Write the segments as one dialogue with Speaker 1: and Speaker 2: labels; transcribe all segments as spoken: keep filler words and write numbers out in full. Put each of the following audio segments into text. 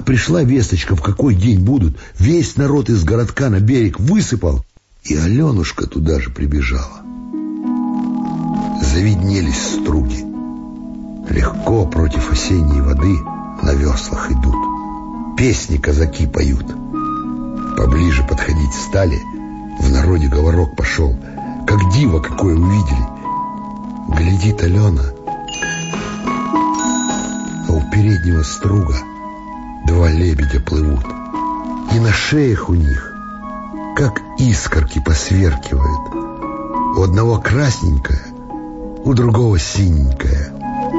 Speaker 1: пришла весточка, в какой день будут, весь народ из городка на берег высыпал, и Аленушка туда же прибежала. Завиднелись струги. Легко против осенней воды на веслах идут. Песни казаки поют. Поближе подходить стали, в народе говорок пошел, как диво какое увидели. Глядит Алена, а у переднего струга два лебедя плывут. И на шеях у них, как искорки, посверкивают. У одного красненькое, у другого синенькое.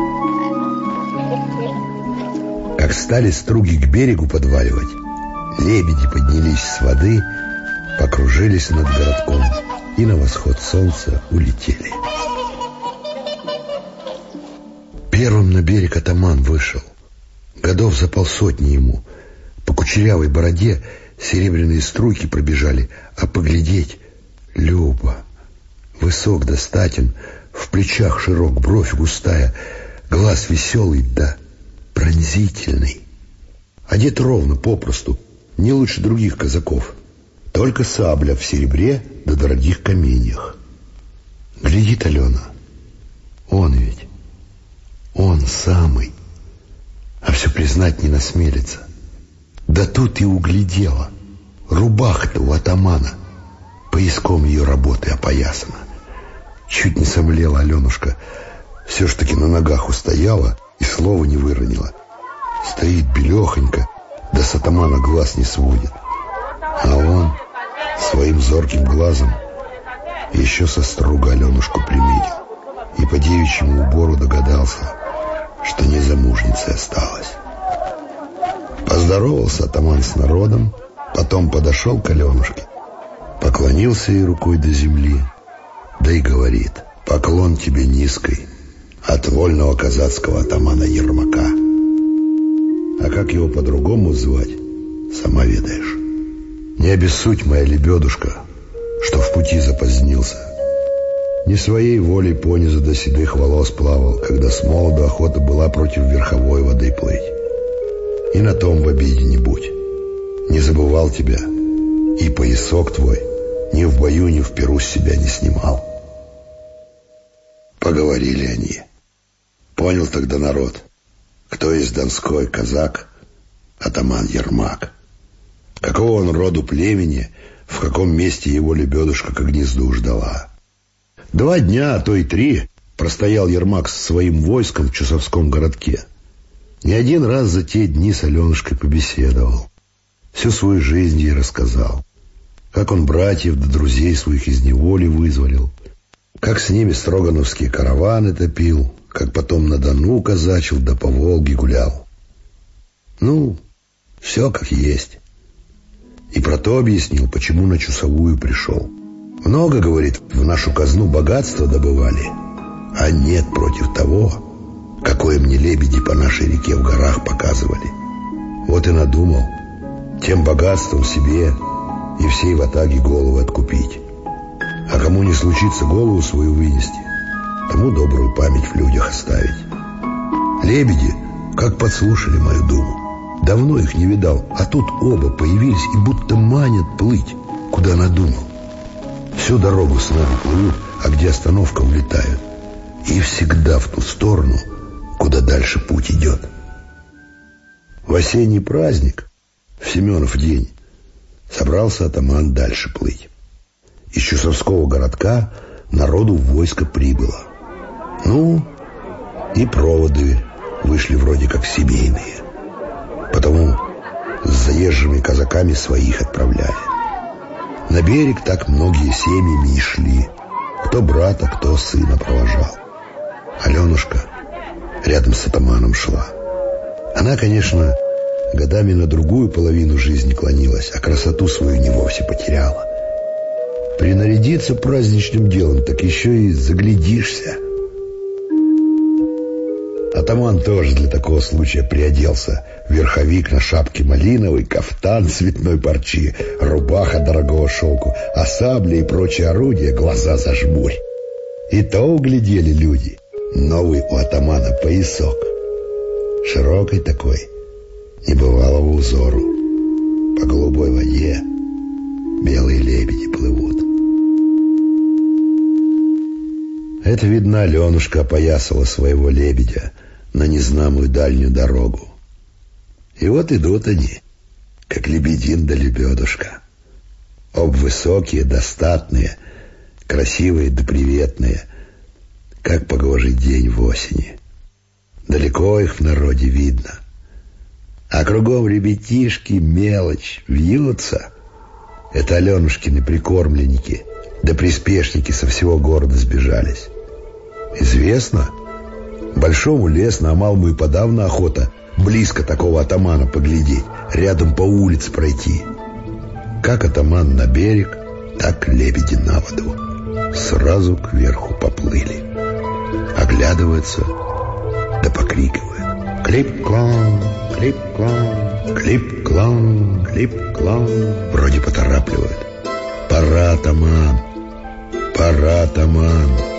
Speaker 1: Как стали струги к берегу подваливать, лебеди поднялись с воды, покружились над городком и на восход солнца улетели. Первым на берег атаман вышел. Годов за полсотни ему. По кучерявой бороде серебряные струйки пробежали, а поглядеть — любо. Высок да статен, в плечах широк, бровь густая, глаз веселый да пронзительный. Одет ровно, попросту, не лучше других казаков. Только сабля в серебре да дорогих каменьях. Глядит Алена. Он ведь, он самый. А все признать не насмелится. Да тут и углядела. Рубаха-то у атамана пояском ее работы опоясана. Чуть не сомлела Аленушка. Все ж таки на ногах устояла и слова не выронила. Стоит белехонько, да с атамана глаз не сводит. А он своим зорким глазом еще со струга Аленушку приметил и по девичьему убору догадался, что не замужницей осталась. Поздоровался атаман с народом, потом подошел к Аленушке, поклонился ей рукой до земли, да и говорит: поклон тебе низкий от вольного казацкого атамана Ермака. А как его по-другому звать, сама ведаешь. Не обессудь, моя лебедушка, что в пути запозднился. Не своей волей понизу до седых волос плавал, когда с молоду охота была против верховой воды плыть. И на том в обиде не будь. Не забывал тебя, и поясок твой ни в бою, ни в пиру с себя не снимал. Поговорили они. Понял тогда народ, кто из Донской казак, атаман Ермак. Какого он роду племени, в каком месте его лебедушка к гнезду ждала. Два дня, а то и три, простоял Ермак со своим войском в Чусовском городке. Не один раз за те дни с Аленушкой побеседовал. Всю свою жизнь ей рассказал. Как он братьев да друзей своих из неволи вызволил. Как с ними строгановские караваны топил. Как потом на Дону казачил да по Волге гулял. Ну, все как есть. И про то объяснил, почему на Чусовую пришел. Много, говорит, в нашу казну богатства добывали, а нет против того, какое мне лебеди по нашей реке в горах показывали. Вот и надумал тем богатством себе и всей ватаге головы откупить. А кому не случится голову свою вынести, тому добрую память в людях оставить. Лебеди как подслушали мою думу. Давно их не видал, а тут оба появились и будто манят плыть, куда надумал. Всю дорогу с нами плывут, а где остановка, улетают. И всегда в ту сторону, куда дальше путь идет. В осенний праздник, в Семенов день, собрался атаман дальше плыть. Из Чусовского городка народу в войско прибыло. Ну, и проводы вышли вроде как семейные. Потому с заезжими казаками своих отправляли. На берег так многие семьями и шли. Кто брата, кто сына провожал. Аленушка рядом с атаманом шла. Она, конечно, годами на другую половину жизни клонилась, а красоту свою не вовсе потеряла. Принарядиться праздничным делом, так еще и заглядишься. Атаман тоже для такого случая приоделся. Верховик на шапке малиновый, кафтан цветной парчи, рубаха дорогого шелку, а сабли и прочие орудия глаза зажмурь. И то углядели люди. Новый у атамана поясок. Широкий такой. Не бывало по узору. По голубой воде белые лебеди плывут. Это, видно, Аленушка опоясала своего лебедя на незнамую дальнюю дорогу. И вот идут они, как лебедин да лебедушка. Об высокие, достатные, красивые да приветные, как погожий день в осени. Далеко их в народе видно. А кругом ребятишки, мелочь, вьются. Это Аленушкины прикормленники, да приспешники со всего города сбежались. Известно, большому лесно, а малому и подавно охота близко такого атамана поглядеть, рядом по улице пройти. Как атаман на берег, так лебеди на воду. Сразу кверху поплыли. Оглядываются, да покрикивают: клип-клон, клип-клон, клип-клон, клип-клон. Вроде поторапливают. Пора, атаман, пора, атаман.